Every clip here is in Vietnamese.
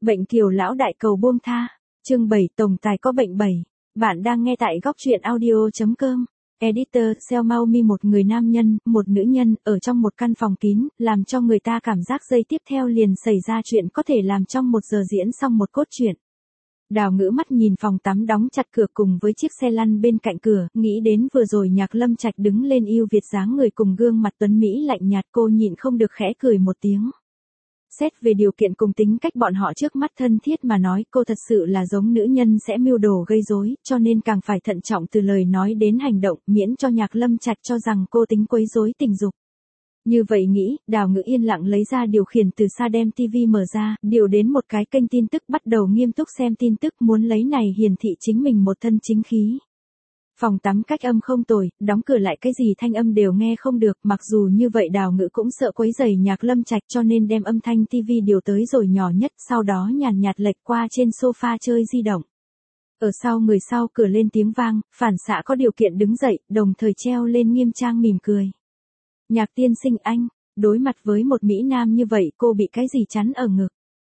Bệnh kiều lão đại cầu buông tha. Chương 7 tổng tài có bệnh 7. Bạn đang nghe tại góc truyện audio.com. Editor Seo Mau Mi. Một người nam nhân, một nữ nhân, ở trong một căn phòng kín, làm cho người ta cảm giác giây tiếp theo liền xảy ra chuyện có thể làm trong 1 giờ diễn xong một cốt truyện. Đào Ngữ mắt nhìn phòng tắm đóng chặt cửa cùng với chiếc xe lăn bên cạnh cửa, nghĩ đến vừa rồi Nhạc Lâm Trạch đứng lên yêu Việt dáng người cùng gương mặt tuấn Mỹ lạnh nhạt, cô nhịn không được khẽ cười một tiếng. Xét về điều kiện cùng tính cách bọn họ trước mắt thân thiết mà nói, cô thật sự là giống nữ nhân sẽ mưu đồ gây rối, cho nên càng phải thận trọng từ lời nói đến hành động, miễn cho Nhạc Lâm Trạch cho rằng cô tính quấy rối tình dục. Như vậy nghĩ, Đào Ngữ yên lặng lấy ra điều khiển từ xa đem TV mở ra, điều đến một cái kênh tin tức bắt đầu nghiêm túc xem tin tức, muốn lấy này hiển thị chính mình một thân chính khí. Phòng tắm cách âm không tồi, đóng cửa lại cái gì thanh âm đều nghe không được, mặc dù như vậy Đào Ngữ cũng sợ quấy rầy Nhạc Lâm Trạch cho nên đem âm thanh TV điều tới rồi nhỏ nhất, sau đó nhàn nhạt lệch qua trên sofa chơi di động. Ở sau người sau cửa lên tiếng vang, phản xạ có điều kiện đứng dậy, đồng thời treo lên nghiêm trang mỉm cười. Nhạc tiên sinh anh, đối mặt với một Mỹ Nam như vậy cô bị cái gì chắn ở ngực.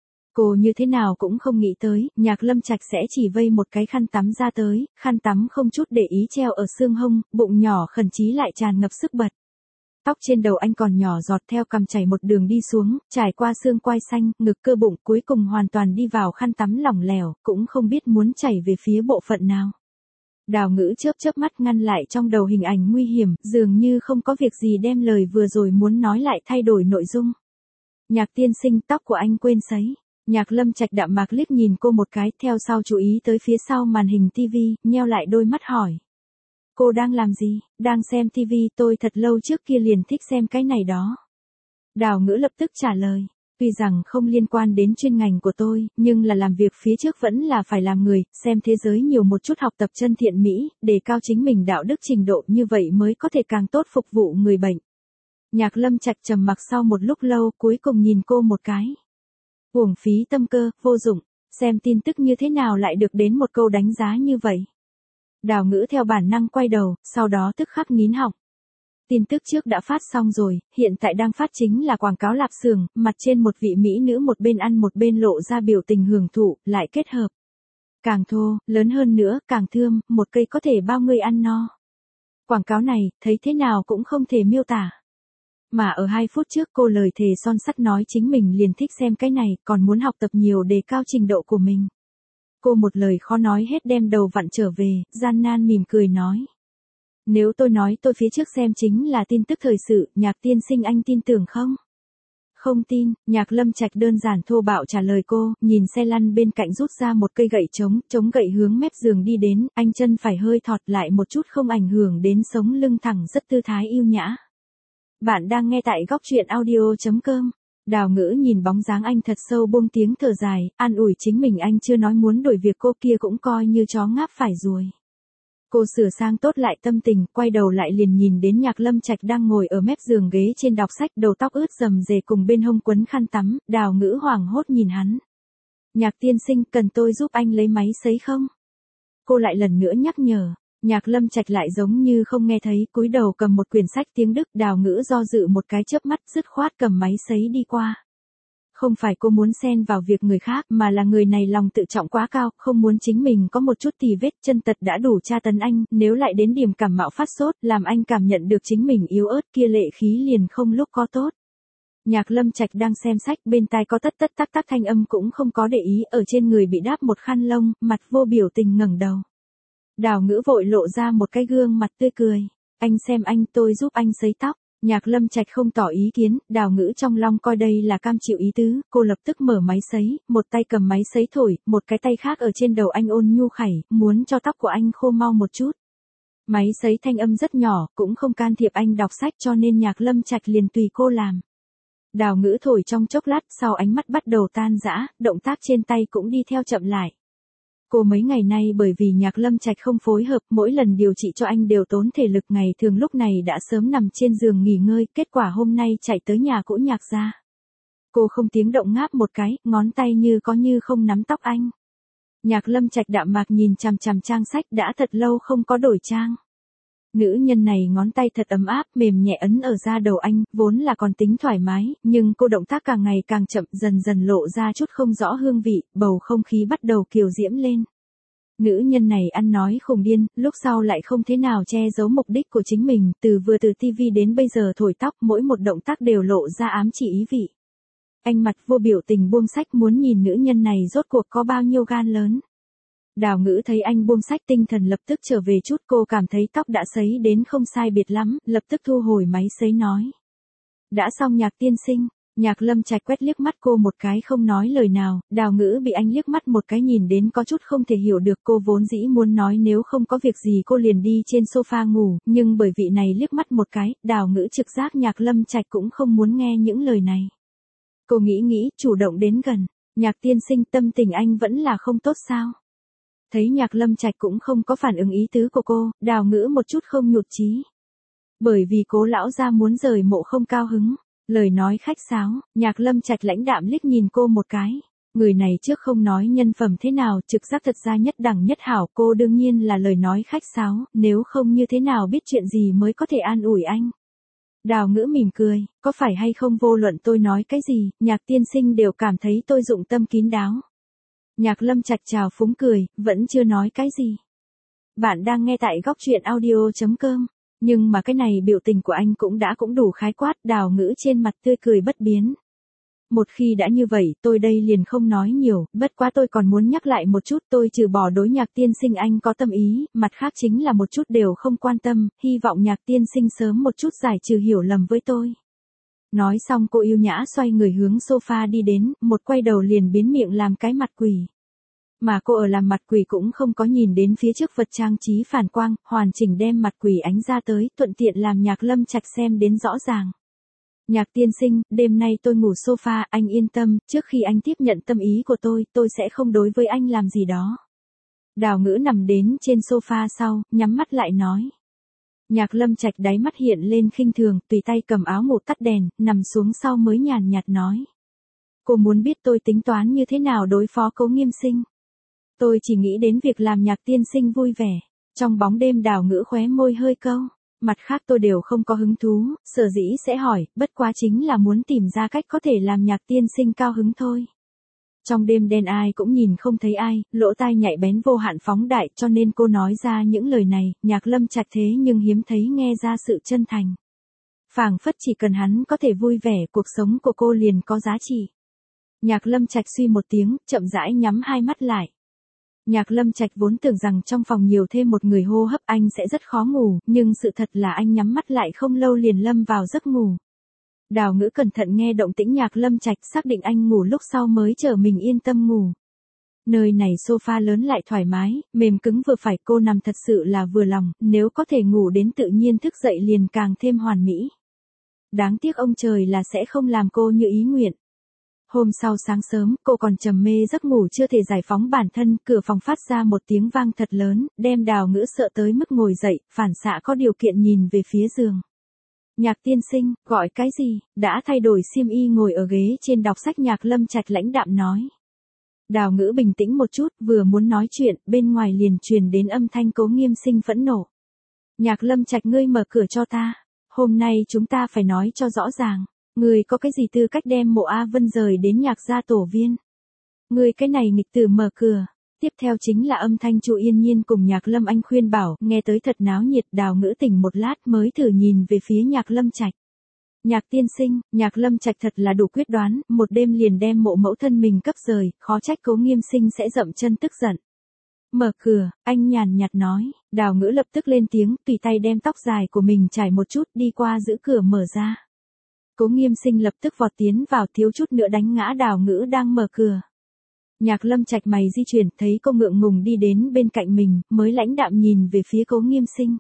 Cô như thế nào cũng không nghĩ tới, Nhạc Lâm Trạch sẽ chỉ vây một cái khăn tắm ra tới, khăn tắm không chút để ý treo ở xương hông, bụng nhỏ khẩn chí lại tràn ngập sức bật. Tóc trên đầu anh còn nhỏ giọt theo cằm chảy một đường đi xuống, trải qua xương quai xanh, ngực cơ bụng cuối cùng hoàn toàn đi vào khăn tắm lỏng lẻo, cũng không biết muốn chảy về phía bộ phận nào. Đào Ngữ chớp mắt ngăn lại trong đầu hình ảnh nguy hiểm, dường như không có việc gì đem lời vừa rồi muốn nói lại thay đổi nội dung. Nhạc tiên sinh, tóc của anh quên sấy. Nhạc Lâm Trạch đạm mạc liếc nhìn cô một cái, theo sau chú ý tới phía sau màn hình TV, nheo lại đôi mắt hỏi. Cô đang làm gì? Đang xem TV, tôi thật lâu trước kia liền thích xem cái này đó. Đào Ngữ lập tức trả lời. Tuy rằng không liên quan đến chuyên ngành của tôi, nhưng là làm việc phía trước vẫn là phải làm người, xem thế giới nhiều một chút, học tập chân thiện mỹ, đề cao chính mình đạo đức trình độ, như vậy mới có thể càng tốt phục vụ người bệnh. Nhạc Lâm Trạch trầm mặc sau một lúc lâu, cuối cùng nhìn cô một cái. Uổng phí tâm cơ, vô dụng, xem tin tức như thế nào lại được đến một câu đánh giá như vậy. Đào Ngữ theo bản năng quay đầu, sau đó tức khắc nín họng. Tin tức trước đã phát xong rồi, hiện tại đang phát chính là quảng cáo lạp xưởng, mặt trên một vị mỹ nữ một bên ăn một bên lộ ra biểu tình hưởng thụ, lại kết hợp. Càng thô, lớn hơn nữa, càng thơm, một cây có thể bao người ăn no. Quảng cáo này, thấy thế nào cũng không thể miêu tả. Mà ở 2 phút trước cô lời thề son sắt nói chính mình liền thích xem cái này, còn muốn học tập nhiều đề cao trình độ của mình. Cô một lời khó nói hết đem đầu vặn trở về, gian nan mỉm cười nói. Nếu tôi nói tôi phía trước xem chính là tin tức thời sự, Nhạc tiên sinh anh tin tưởng không? Không tin, Nhạc Lâm Trạch đơn giản thô bạo trả lời cô, nhìn xe lăn bên cạnh rút ra một cây gậy chống gậy hướng mép giường đi đến, anh chân phải hơi thọt lại một chút không ảnh hưởng đến sống lưng thẳng, rất tư thái yêu nhã. Bạn đang nghe tại góc truyện audio.com. Đào Ngữ nhìn bóng dáng anh thật sâu buông tiếng thở dài, an ủi chính mình anh chưa nói muốn đổi việc, cô kia cũng coi như chó ngáp phải ruồi. Cô sửa sang tốt lại tâm tình, quay đầu lại liền nhìn đến Nhạc Lâm Trạch đang ngồi ở mép giường ghế trên đọc sách, đầu tóc ướt rầm rề cùng bên hông quấn khăn tắm, Đào Ngữ hoảng hốt nhìn hắn. Nhạc tiên sinh, cần tôi giúp anh lấy máy sấy không? Cô lại lần nữa nhắc nhở. Nhạc Lâm Trạch lại giống như không nghe thấy, cúi đầu cầm một quyển sách tiếng Đức. Đào Ngữ do dự một cái chớp mắt, dứt khoát cầm máy sấy đi qua. Không phải cô muốn xen vào việc người khác, mà là người này lòng tự trọng quá cao, không muốn chính mình có một chút tì vết, chân tật đã đủ tra tấn anh, nếu lại đến điểm cảm mạo phát sốt, làm anh cảm nhận được chính mình yếu ớt, kia lệ khí liền không lúc có tốt. Nhạc Lâm Trạch đang xem sách, bên tai có tất tắc tắc thanh âm cũng không có để ý, ở trên người bị đáp một khăn lông, mặt vô biểu tình ngẩng đầu. Đào Ngữ vội lộ ra một cái gương mặt tươi cười. Anh xem anh, tôi giúp anh sấy tóc. Nhạc Lâm Trạch không tỏ ý kiến, Đào Ngữ trong lòng coi đây là cam chịu ý tứ, cô lập tức mở máy sấy, một tay cầm máy sấy thổi, một cái tay khác ở trên đầu anh ôn nhu khẩy, muốn cho tóc của anh khô mau một chút. Máy sấy thanh âm rất nhỏ, cũng không can thiệp anh đọc sách cho nên Nhạc Lâm Trạch liền tùy cô làm. Đào Ngữ thổi trong chốc lát, sau ánh mắt bắt đầu tan rã, động tác trên tay cũng đi theo chậm lại. Cô mấy ngày nay bởi vì Nhạc Lâm Trạch không phối hợp, mỗi lần điều trị cho anh đều tốn thể lực, ngày thường lúc này đã sớm nằm trên giường nghỉ ngơi, kết quả hôm nay chạy tới nhà cũ Nhạc gia. Cô không tiếng động ngáp một cái, ngón tay như có như không nắm tóc anh. Nhạc Lâm Trạch đạm mạc nhìn chằm chằm trang sách, đã thật lâu không có đổi trang. Nữ nhân này ngón tay thật ấm áp, mềm nhẹ ấn ở da đầu anh, vốn là còn tính thoải mái, nhưng cô động tác càng ngày càng chậm, dần dần lộ ra chút không rõ hương vị, bầu không khí bắt đầu kiều diễm lên. Nữ nhân này ăn nói khùng điên, lúc sau lại không thế nào che giấu mục đích của chính mình, từ tivi đến bây giờ thổi tóc, mỗi một động tác đều lộ ra ám chỉ ý vị. Anh mặt vô biểu tình buông sách, muốn nhìn nữ nhân này rốt cuộc có bao nhiêu gan lớn. Đào Ngữ thấy anh buông sách, tinh thần lập tức trở về chút, cô cảm thấy tóc đã sấy đến không sai biệt lắm, lập tức thu hồi máy sấy nói. Đã xong Nhạc tiên sinh. Nhạc Lâm Trạch quét liếc mắt cô một cái không nói lời nào, Đào Ngữ bị anh liếc mắt một cái nhìn đến có chút không thể hiểu được, cô vốn dĩ muốn nói nếu không có việc gì cô liền đi trên sofa ngủ, nhưng bởi vị này liếc mắt một cái, Đào Ngữ trực giác Nhạc Lâm Trạch cũng không muốn nghe những lời này. Cô nghĩ, chủ động đến gần, Nhạc tiên sinh, tâm tình anh vẫn là không tốt sao? Thấy Nhạc Lâm Trạch cũng không có phản ứng ý tứ của cô, Đào Ngữ một chút không nhụt chí. Bởi vì Cố lão gia muốn rời mộ không cao hứng. Lời nói khách sáo, Nhạc Lâm Trạch lãnh đạm liếc nhìn cô một cái. Người này trước không nói nhân phẩm thế nào, trực giác thật ra nhất đẳng nhất hảo, cô đương nhiên là lời nói khách sáo, nếu không như thế nào biết chuyện gì mới có thể an ủi anh. Đào Ngữ mỉm cười, có phải hay không vô luận tôi nói cái gì, Nhạc tiên sinh đều cảm thấy tôi dụng tâm kín đáo. Nhạc Lâm Trạch chào phúng cười, vẫn chưa nói cái gì. Bạn đang nghe tại góc truyện audio.com. Nhưng mà cái này biểu tình của anh cũng đủ khái quát, Đào Ngữ trên mặt tươi cười bất biến. Một khi đã như vậy, tôi đây liền không nói nhiều, bất quá tôi còn muốn nhắc lại một chút, tôi trừ bỏ đối Nhạc tiên sinh anh có tâm ý, mặt khác chính là một chút đều không quan tâm, hy vọng Nhạc tiên sinh sớm một chút giải trừ hiểu lầm với tôi. Nói xong cô yêu nhã xoay người hướng sofa đi đến, một quay đầu liền biến miệng làm cái mặt quỷ. Mà cô ở làm mặt quỷ cũng không có nhìn đến phía trước vật trang trí phản quang, hoàn chỉnh đem mặt quỷ ánh ra tới, thuận tiện làm Nhạc Lâm Trạch xem đến rõ ràng. Nhạc tiên sinh, đêm nay tôi ngủ sofa, anh yên tâm, trước khi anh tiếp nhận tâm ý của tôi sẽ không đối với anh làm gì đó. Đào Ngữ nằm đến trên sofa sau, nhắm mắt lại nói. Nhạc Lâm Trạch đáy mắt hiện lên khinh thường, tùy tay cầm áo ngủ tắt đèn, nằm xuống sau mới nhàn nhạt nói. Cô muốn biết tôi tính toán như thế nào đối phó Cố Nghiêm Sinh? Tôi chỉ nghĩ đến việc làm Nhạc tiên sinh vui vẻ. Trong bóng đêm Đào Ngữ khóe môi hơi câu. Mặt khác tôi đều không có hứng thú, sở dĩ sẽ hỏi, bất quá chính là muốn tìm ra cách có thể làm Nhạc tiên sinh cao hứng thôi. Trong đêm đen ai cũng nhìn không thấy ai, lỗ tai nhạy bén vô hạn phóng đại, cho nên cô nói ra những lời này, Nhạc Lâm Trạch thế nhưng hiếm thấy nghe ra sự chân thành. Phảng phất chỉ cần hắn có thể vui vẻ, cuộc sống của cô liền có giá trị. Nhạc Lâm Trạch suy một tiếng, chậm rãi nhắm hai mắt lại. Nhạc Lâm Trạch vốn tưởng rằng trong phòng nhiều thêm một người hô hấp anh sẽ rất khó ngủ, nhưng sự thật là anh nhắm mắt lại không lâu liền lâm vào giấc ngủ. Đào Ngữ cẩn thận nghe động tĩnh Nhạc Lâm Trạch, xác định anh ngủ lúc sau mới chờ mình yên tâm ngủ. Nơi này sofa lớn lại thoải mái, mềm cứng vừa phải, cô nằm thật sự là vừa lòng, nếu có thể ngủ đến tự nhiên thức dậy liền càng thêm hoàn mỹ. Đáng tiếc ông trời là sẽ không làm cô như ý nguyện. Hôm sau sáng sớm, cô còn trầm mê giấc ngủ chưa thể giải phóng bản thân, cửa phòng phát ra một tiếng vang thật lớn, đem Đào Ngữ sợ tới mức ngồi dậy, phản xạ có điều kiện nhìn về phía giường. Nhạc tiên sinh, gọi cái gì? Đã thay đổi xiêm y ngồi ở ghế trên đọc sách, Nhạc Lâm Trạch lãnh đạm nói. Đào Ngữ bình tĩnh một chút, vừa muốn nói chuyện, bên ngoài liền truyền đến âm thanh Cố Nghiêm Sinh phẫn nộ. Nhạc Lâm Trạch, ngươi mở cửa cho ta. Hôm nay chúng ta phải nói cho rõ ràng. Ngươi có cái gì tư cách đem Mộ A Vân rời đến Nhạc gia tổ viên? Ngươi cái này nghịch tử, mở cửa. Tiếp theo chính là âm thanh Chu Yên Nhiên cùng Nhạc Lâm Anh khuyên bảo, nghe tới thật náo nhiệt. Đào Ngữ tỉnh một lát mới thử nhìn về phía Nhạc Lâm Trạch. Nhạc tiên sinh, Nhạc Lâm Trạch thật là đủ quyết đoán, một đêm liền đem mộ mẫu thân mình cấp rời, khó trách Cố Nghiêm Sinh sẽ dậm chân tức giận. Mở cửa, anh nhàn nhạt nói. Đào Ngữ lập tức lên tiếng, tùy tay đem tóc dài của mình trải một chút, đi qua giữ cửa mở ra. Cố Nghiêm Sinh lập tức vọt tiến vào, thiếu chút nữa đánh ngã Đào Ngữ đang mở cửa. Nhạc Lâm Trạch mày di chuyển, thấy cô ngượng ngùng đi đến bên cạnh mình, mới lãnh đạm nhìn về phía Cố Nghiêm Sinh.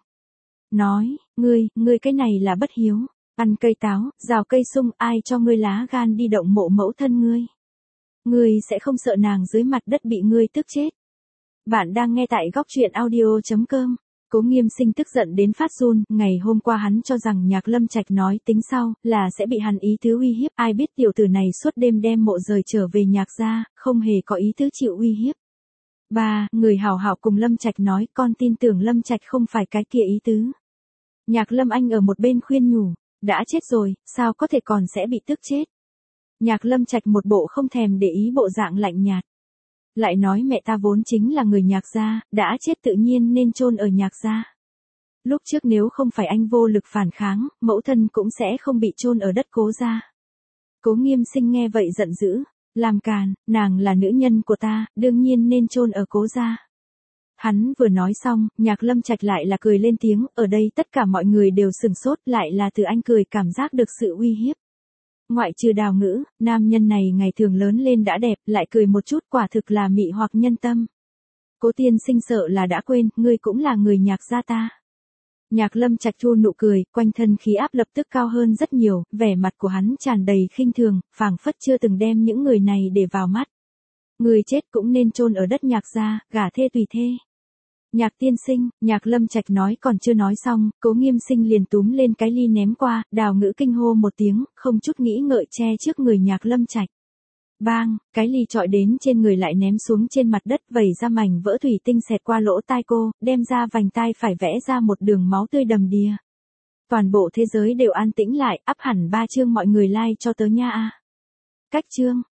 Nói, ngươi cái này là bất hiếu, ăn cây táo, rào cây sung, ai cho ngươi lá gan đi động mộ mẫu thân ngươi? Ngươi sẽ không sợ nàng dưới mặt đất bị ngươi tức chết. Bạn đang nghe tại góc truyện audio.com. Cố Nghiêm Sinh tức giận đến phát run, ngày hôm qua hắn cho rằng Nhạc Lâm Trạch nói tính sau, là sẽ bị hắn ý tứ uy hiếp, ai biết tiểu tử này suốt đêm đem mộ rời trở về Nhạc gia, không hề có ý tứ chịu uy hiếp. Người hảo hảo cùng Lâm Trạch nói, con tin tưởng Lâm Trạch không phải cái kia ý tứ. Nhạc Lâm Anh ở một bên khuyên nhủ, đã chết rồi, sao có thể còn sẽ bị tức chết. Nhạc Lâm Trạch một bộ không thèm để ý bộ dạng lạnh nhạt. Lại nói mẹ ta vốn chính là người Nhạc gia, đã chết tự nhiên nên chôn ở Nhạc gia. Lúc trước nếu không phải anh vô lực phản kháng, mẫu thân cũng sẽ không bị chôn ở đất Cố gia. Cố Nghiêm Sinh nghe vậy giận dữ, làm càn, nàng là nữ nhân của ta, đương nhiên nên chôn ở Cố gia. Hắn vừa nói xong, Nhạc Lâm Trạch lại là cười lên tiếng, ở đây tất cả mọi người đều sừng sốt, lại là từ anh cười cảm giác được sự uy hiếp. Ngoại trừ Đào Ngữ, nam nhân này ngày thường lớn lên đã đẹp, lại cười một chút quả thực là mị hoặc nhân tâm. Cố tiên sinh sợ là đã quên, ngươi cũng là người Nhạc gia ta. Nhạc Lâm Trạch thu nụ cười, quanh thân khí áp lập tức cao hơn rất nhiều, vẻ mặt của hắn tràn đầy khinh thường, phảng phất chưa từng đem những người này để vào mắt. Người chết cũng nên chôn ở đất Nhạc gia, gả thê tùy thê. Nhạc tiên sinh, Nhạc Lâm Trạch nói còn chưa nói xong, Cố Nghiêm Sinh liền túm lên cái ly ném qua, Đào Ngữ kinh hô một tiếng, không chút nghĩ ngợi che trước người Nhạc Lâm Trạch. Bang, cái ly chọi đến trên người lại ném xuống trên mặt đất, vẩy ra mảnh vỡ thủy tinh xẹt qua lỗ tai cô, đem ra vành tai phải vẽ ra một đường máu tươi đầm đìa. Toàn bộ thế giới đều an tĩnh lại, ắp hẳn 3 chương mọi người like cho tớ nha a. Cách chương